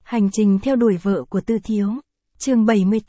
Hành trình theo đuổi vợ của Tư Thiếu. Chương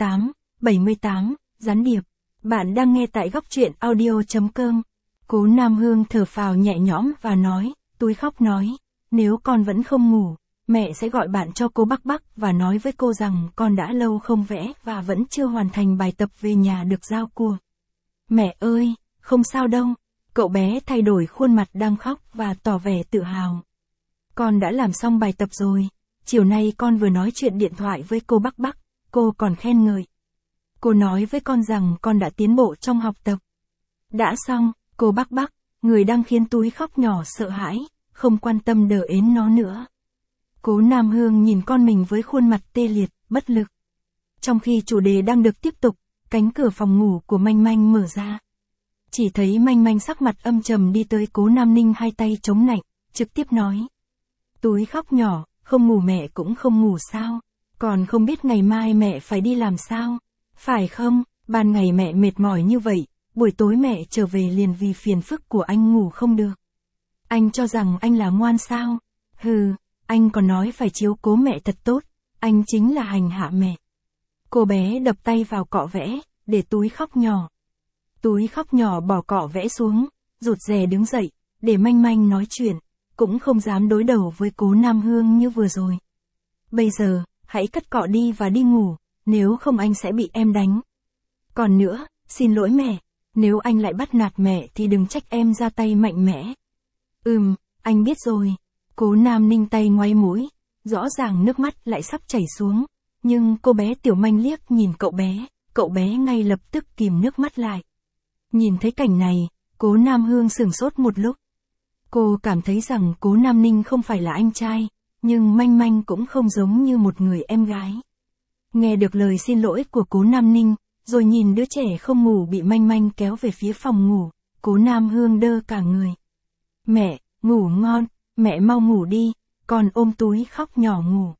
78, gián điệp. Bạn đang nghe tại góc truyện audio.com. Cố Nam Hương thở phào nhẹ nhõm và nói, túi khóc nói, nếu con vẫn không ngủ, mẹ sẽ gọi bạn cho cô Bắc Bắc và nói với cô rằng con đã lâu không vẽ và vẫn chưa hoàn thành bài tập về nhà được giao của. Mẹ ơi, không sao đâu. Cậu bé thay đổi khuôn mặt đang khóc và tỏ vẻ tự hào. Con đã làm xong bài tập rồi. Chiều nay con vừa nói chuyện điện thoại với cô Bắc Bắc, cô còn khen ngợi. Cô nói với con rằng con đã tiến bộ trong học tập. Đã xong, cô Bắc Bắc, người đang khiến túi khóc nhỏ sợ hãi, không quan tâm đờ ến nó nữa. Cố Nam Hương nhìn con mình với khuôn mặt tê liệt, bất lực. Trong khi chủ đề đang được tiếp tục, cánh cửa phòng ngủ của Manh Manh mở ra. Chỉ thấy Manh Manh sắc mặt âm trầm đi tới Cố Nam Ninh hai tay chống nạnh, trực tiếp nói. Túi khóc nhỏ, không ngủ mẹ cũng không ngủ sao? Còn không biết ngày mai mẹ phải đi làm sao? Phải không, ban ngày mẹ mệt mỏi như vậy, buổi tối mẹ trở về liền vì phiền phức của anh ngủ không được. Anh cho rằng anh là ngoan sao? Hừ, anh còn nói phải chiếu cố mẹ thật tốt, anh chính là hành hạ mẹ. Cô bé đập tay vào cọ vẽ, để túi khóc nhỏ. Túi khóc nhỏ bỏ cọ vẽ xuống, rụt rè đứng dậy, để Manh Manh nói chuyện, cũng không dám đối đầu với Cố Nam Hương như vừa rồi. Bây giờ, hãy cất cọ đi và đi ngủ, nếu không anh sẽ bị em đánh. Còn nữa, xin lỗi mẹ, nếu anh lại bắt nạt mẹ thì đừng trách em ra tay mạnh mẽ. Anh biết rồi. Cố Nam Ninh tay ngoáy mũi, rõ ràng nước mắt lại sắp chảy xuống, nhưng cô bé Tiểu Manh liếc nhìn cậu bé ngay lập tức kìm nước mắt lại. Nhìn thấy cảnh này, Cố Nam Hương sửng sốt một lúc. Cô cảm thấy rằng Cố Nam Ninh không phải là anh trai, nhưng Manh Manh cũng không giống như một người em gái. Nghe được lời xin lỗi của Cố Nam Ninh, rồi nhìn đứa trẻ không ngủ bị Manh Manh kéo về phía phòng ngủ, Cố Nam Hương đơ cả người. Mẹ, ngủ ngon, mẹ mau ngủ đi, con ôm túi khóc nhỏ ngủ.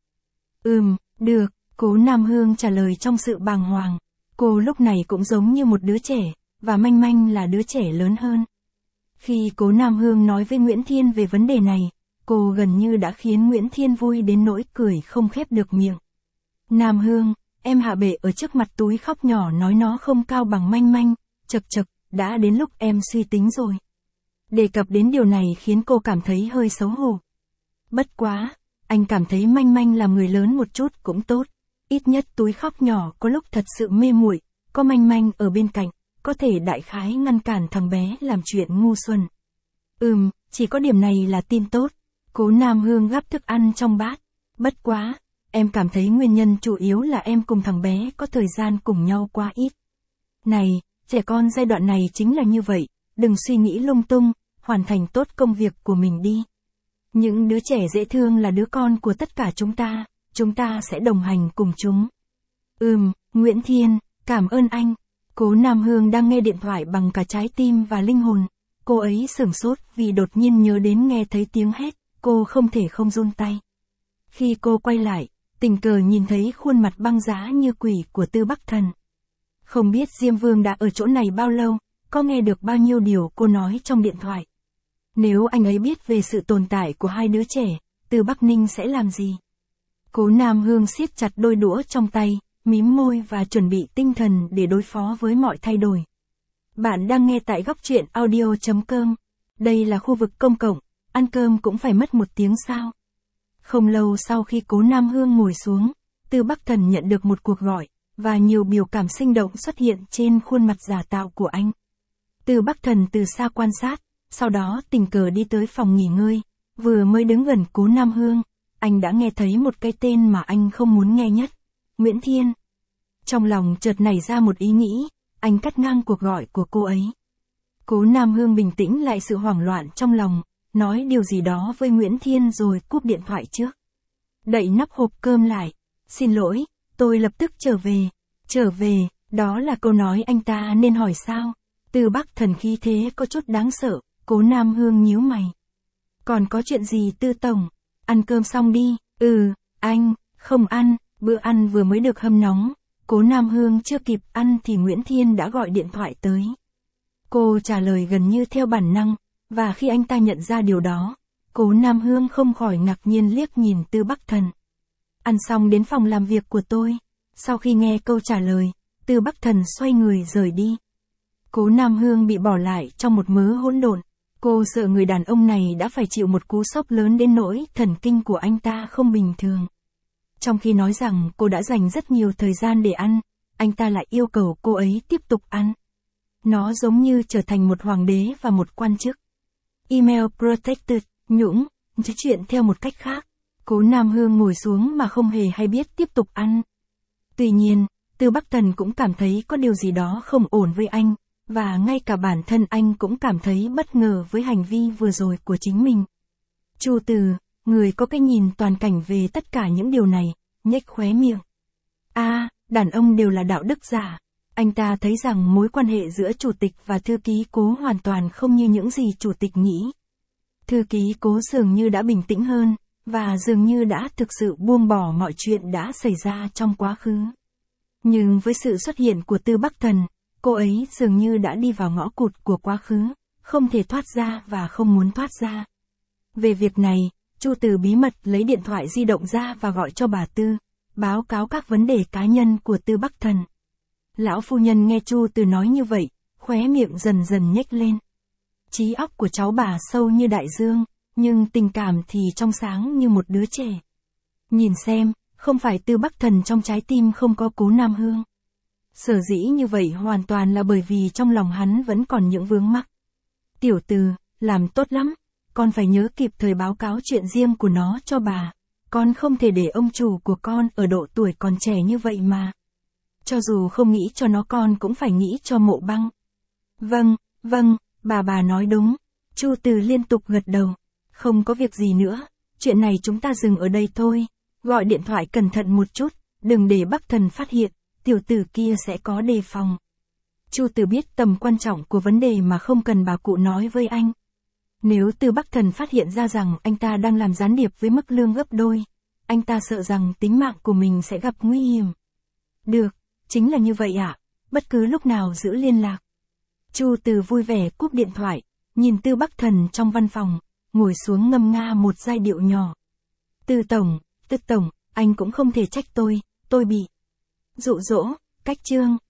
Được, Cố Nam Hương trả lời trong sự bàng hoàng. Cô lúc này cũng giống như một đứa trẻ, và Manh Manh là đứa trẻ lớn hơn. Khi Cố Nam Hương nói với Nguyễn Thiên về vấn đề này, cô gần như đã khiến Nguyễn Thiên vui đến nỗi cười không khép được miệng. Nam Hương, em hạ bệ ở trước mặt túi khóc nhỏ nói nó không cao bằng Manh Manh, chật, đã đến lúc em suy tính rồi. Đề cập đến điều này khiến cô cảm thấy hơi xấu hổ. Bất quá, anh cảm thấy Manh Manh làm người lớn một chút cũng tốt. Ít nhất túi khóc nhỏ có lúc thật sự mê muội, có Manh Manh ở bên cạnh, có thể đại khái ngăn cản thằng bé làm chuyện ngu xuẩn. Chỉ có điểm này là tin tốt. Cố Nam Hương gắp thức ăn trong bát. Bất quá, em cảm thấy nguyên nhân chủ yếu là em cùng thằng bé có thời gian cùng nhau quá ít. Này, trẻ con giai đoạn này chính là như vậy, đừng suy nghĩ lung tung, hoàn thành tốt công việc của mình đi. Những đứa trẻ dễ thương là đứa con của tất cả chúng ta sẽ đồng hành cùng chúng. Nguyễn Thiên, cảm ơn anh. Cố Nam Hương đang nghe điện thoại bằng cả trái tim và linh hồn. Cô ấy sửng sốt vì đột nhiên nhớ đến nghe thấy tiếng hét, cô không thể không run tay. Khi cô quay lại, tình cờ nhìn thấy khuôn mặt băng giá như quỷ của Tư Bắc Thần. Không biết Diêm Vương đã ở chỗ này bao lâu, có nghe được bao nhiêu điều cô nói trong điện thoại. Nếu anh ấy biết về sự tồn tại của hai đứa trẻ, Tư Bắc Ninh sẽ làm gì? Cố Nam Hương siết chặt đôi đũa trong tay, mím môi và chuẩn bị tinh thần để đối phó với mọi thay đổi. Bạn đang nghe tại góc truyện audio.com. Đây là khu vực công cộng, ăn cơm cũng phải mất 1 tiếng sao? Không lâu sau khi Cố Nam Hương ngồi xuống, Tư Bắc Thần nhận được một cuộc gọi, và nhiều biểu cảm sinh động xuất hiện trên khuôn mặt giả tạo của anh. Tư Bắc Thần từ xa quan sát, sau đó tình cờ đi tới phòng nghỉ ngơi, vừa mới đứng gần Cố Nam Hương, anh đã nghe thấy một cái tên mà anh không muốn nghe nhất, Nguyễn Thiên. Trong lòng chợt nảy ra một ý nghĩ, anh cắt ngang cuộc gọi của cô ấy. Cố Nam Hương bình tĩnh lại sự hoảng loạn trong lòng, nói điều gì đó với Nguyễn Thiên rồi cúp điện thoại trước. Đậy nắp hộp cơm lại, xin lỗi, tôi lập tức trở về, đó là câu nói anh ta nên hỏi sao? Tư Bắc Thần khí thế có chút đáng sợ, Cố Nam Hương nhíu mày. Còn có chuyện gì Tư Tổng? Ăn cơm xong đi. Anh, không ăn, bữa ăn vừa mới được hâm nóng. Cố Nam Hương chưa kịp ăn thì Nguyễn Thiên đã gọi điện thoại tới. Cô trả lời gần như theo bản năng, và khi anh ta nhận ra điều đó, Cố Nam Hương không khỏi ngạc nhiên liếc nhìn Tư Bắc Thần. Ăn xong đến phòng làm việc của tôi. Sau khi nghe câu trả lời, Tư Bắc Thần xoay người rời đi. Cố Nam Hương bị bỏ lại trong một mớ hỗn độn. Cô sợ người đàn ông này đã phải chịu một cú sốc lớn đến nỗi thần kinh của anh ta không bình thường. Trong khi nói rằng cô đã dành rất nhiều thời gian để ăn, anh ta lại yêu cầu cô ấy tiếp tục ăn. Nó giống như trở thành một hoàng đế và một quan chức. Email protected, nhũng, chuyện theo một cách khác. Cố Nam Hương ngồi xuống mà không hề hay biết tiếp tục ăn. Tuy nhiên, Tư Bắc Thần cũng cảm thấy có điều gì đó không ổn với anh, và ngay cả bản thân anh cũng cảm thấy bất ngờ với hành vi vừa rồi của chính mình. Chu Từ, người có cái nhìn toàn cảnh về tất cả những điều này, nhếch khóe miệng. Đàn ông đều là đạo đức giả. Anh ta thấy rằng mối quan hệ giữa chủ tịch và thư ký Cố hoàn toàn không như những gì chủ tịch nghĩ. Thư ký Cố dường như đã bình tĩnh hơn, và dường như đã thực sự buông bỏ mọi chuyện đã xảy ra trong quá khứ. Nhưng với sự xuất hiện của Tư Bắc Thần, cô ấy dường như đã đi vào ngõ cụt của quá khứ, không thể thoát ra và không muốn thoát ra. Về việc này, Chu Từ bí mật lấy điện thoại di động ra và gọi cho bà Tư, báo cáo các vấn đề cá nhân của Tư Bắc Thần. Lão phu nhân nghe Chu Từ nói như vậy, khóe miệng dần dần nhếch lên. Trí óc của cháu bà sâu như đại dương, nhưng tình cảm thì trong sáng như một đứa trẻ. Nhìn xem, không phải Tư Bắc Thần trong trái tim không có Cố Nam Hương. Sở dĩ như vậy hoàn toàn là bởi vì trong lòng hắn vẫn còn những vướng mắc. Tiểu Từ, làm tốt lắm, con phải nhớ kịp thời báo cáo chuyện riêng của nó cho bà. Con không thể để ông chủ của con ở độ tuổi còn trẻ như vậy mà. Cho dù không nghĩ cho nó con cũng phải nghĩ cho Mộ Băng. Vâng, bà nói đúng. Chu Từ liên tục gật đầu. Không có việc gì nữa, chuyện này chúng ta dừng ở đây thôi. Gọi điện thoại cẩn thận một chút, đừng để Bắc Thần phát hiện, tiểu tử kia sẽ có đề phòng. Chu Từ biết tầm quan trọng của vấn đề mà không cần bà cụ nói với anh. Nếu Tư Bắc Thần phát hiện ra rằng anh ta đang làm gián điệp với mức lương gấp đôi, anh ta sợ rằng tính mạng của mình sẽ gặp nguy hiểm. Được, chính là như vậy ạ, bất cứ lúc nào giữ liên lạc. Chu Từ vui vẻ cúp điện thoại, nhìn Tư Bắc Thần trong văn phòng, ngồi xuống ngâm nga một giai điệu nhỏ. Tư Tổng, anh cũng không thể trách tôi bị dụ dỗ, cách chương.